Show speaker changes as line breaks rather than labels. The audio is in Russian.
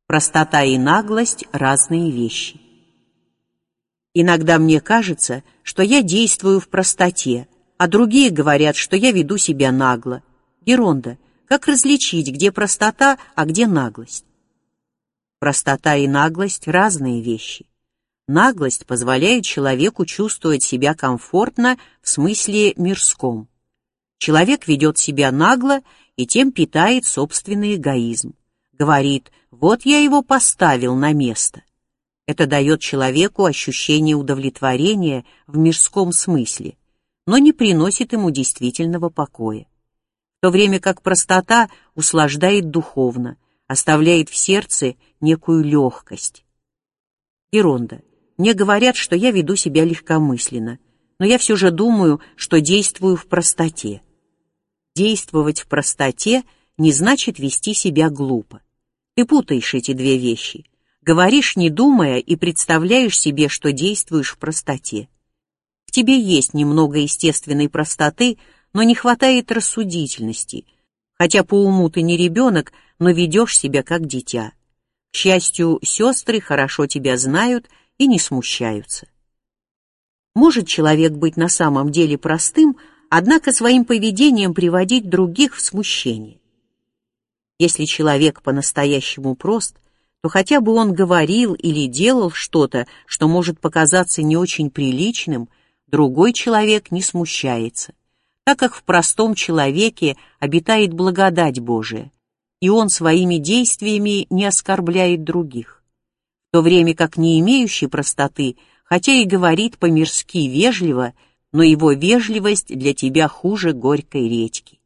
Простота и наглость – разные вещи. Иногда мне кажется, что я действую в простоте, а другие говорят, что я веду себя нагло. Геронда, как различить, где простота, а где наглость? Простота и наглость – разные вещи. Наглость позволяет человеку чувствовать себя комфортно в смысле мирском. Человек ведет себя нагло и тем питает собственный эгоизм. Говорит: «Вот я его поставил на место». Это дает человеку ощущение удовлетворения в мирском смысле, но не приносит ему действительного покоя. В то время как простота услаждает духовно, оставляет в сердце некую легкость. Геронда, мне говорят, что я веду себя легкомысленно, но я все же думаю, что действую в простоте. Действовать в простоте не значит вести себя глупо. Ты путаешь эти две вещи. Говоришь, не думая, и представляешь себе, что действуешь в простоте. В тебе есть немного естественной простоты, но не хватает рассудительности. Хотя по уму ты не ребенок, но ведешь себя как дитя. К счастью, сестры хорошо тебя знают и не смущаются. Может человек быть на самом деле простым, однако своим поведением приводить других в смущение? Если человек по-настоящему прост, то хотя бы он говорил или делал что-то, что может показаться не очень приличным, другой человек не смущается, так как в простом человеке обитает благодать Божия, и он своими действиями не оскорбляет других. В то время как не имеющий простоты, хотя и говорит по-мирски вежливо, но его вежливость для тебя хуже горькой редьки.